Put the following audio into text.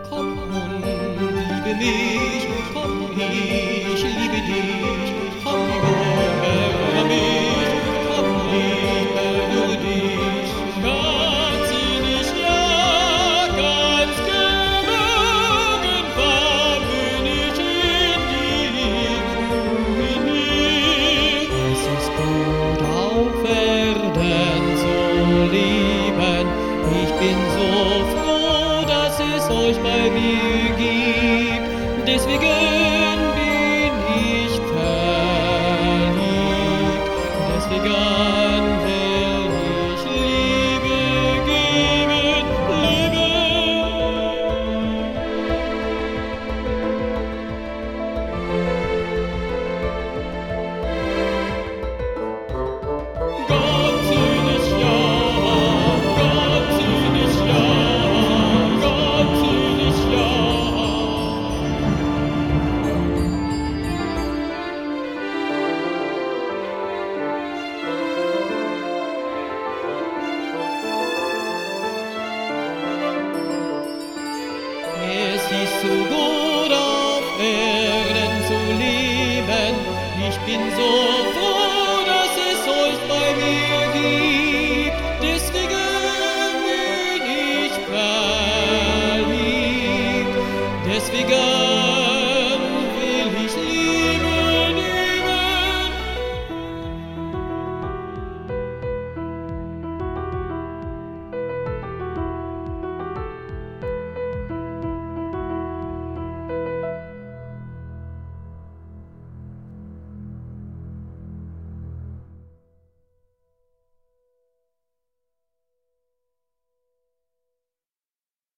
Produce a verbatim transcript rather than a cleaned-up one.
Komm und liebe mich, komm, ich liebe dich. Komm, höre mich, komm, ich höre dich. Ganz innig, ja, ganz gewogen war bin ich in dir, in mir. Es ist gut auf Erden zu leben. Ich bin so froh, dass es euch bei mir gibt. Deswegen bin ich verliebt. Deswegen will ich Liebe geben, Liebe. Ganz innig, ja, ganz innig, ja, ganz innig, ja. Es ist so gut auf Erden zu leben. Ich bin so froh,